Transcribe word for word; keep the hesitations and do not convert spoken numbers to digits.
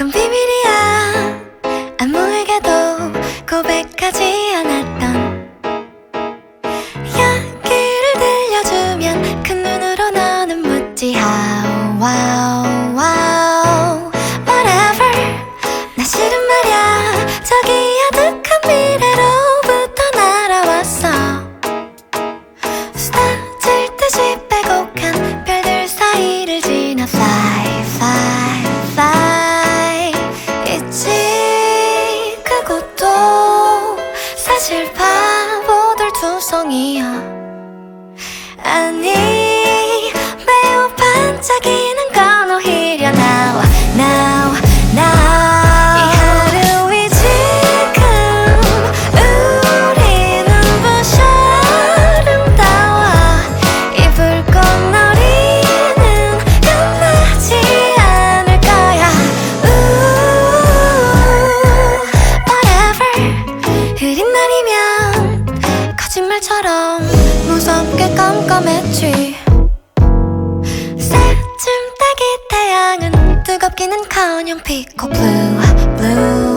그건 비밀이야. 아무에게도 고백하지 않았던 이야기를 들려주면 큰 눈으로 너는 묻지 how wow wow whatever. 나 실은 말야 저기 아득한 미래로부터 날아왔어. 쏟아질 듯이 빼곡한 별들 사이를 지나 fly fly fly. 있지 그곳도 사실 바보들 투성이야. 아니 매우 반짝이는 건 오히려 now now now. 이 하루이 지금 우리 눈부셔 아름다워. 이 불꽃놀이는 끝나지 않을 거야. Ooh, whatever. 흐린 날이면 거짓말처럼 무섭게 깜깜했지. 새쯤 따기 태양은 뜨겁기는커녕 피코 블루 블루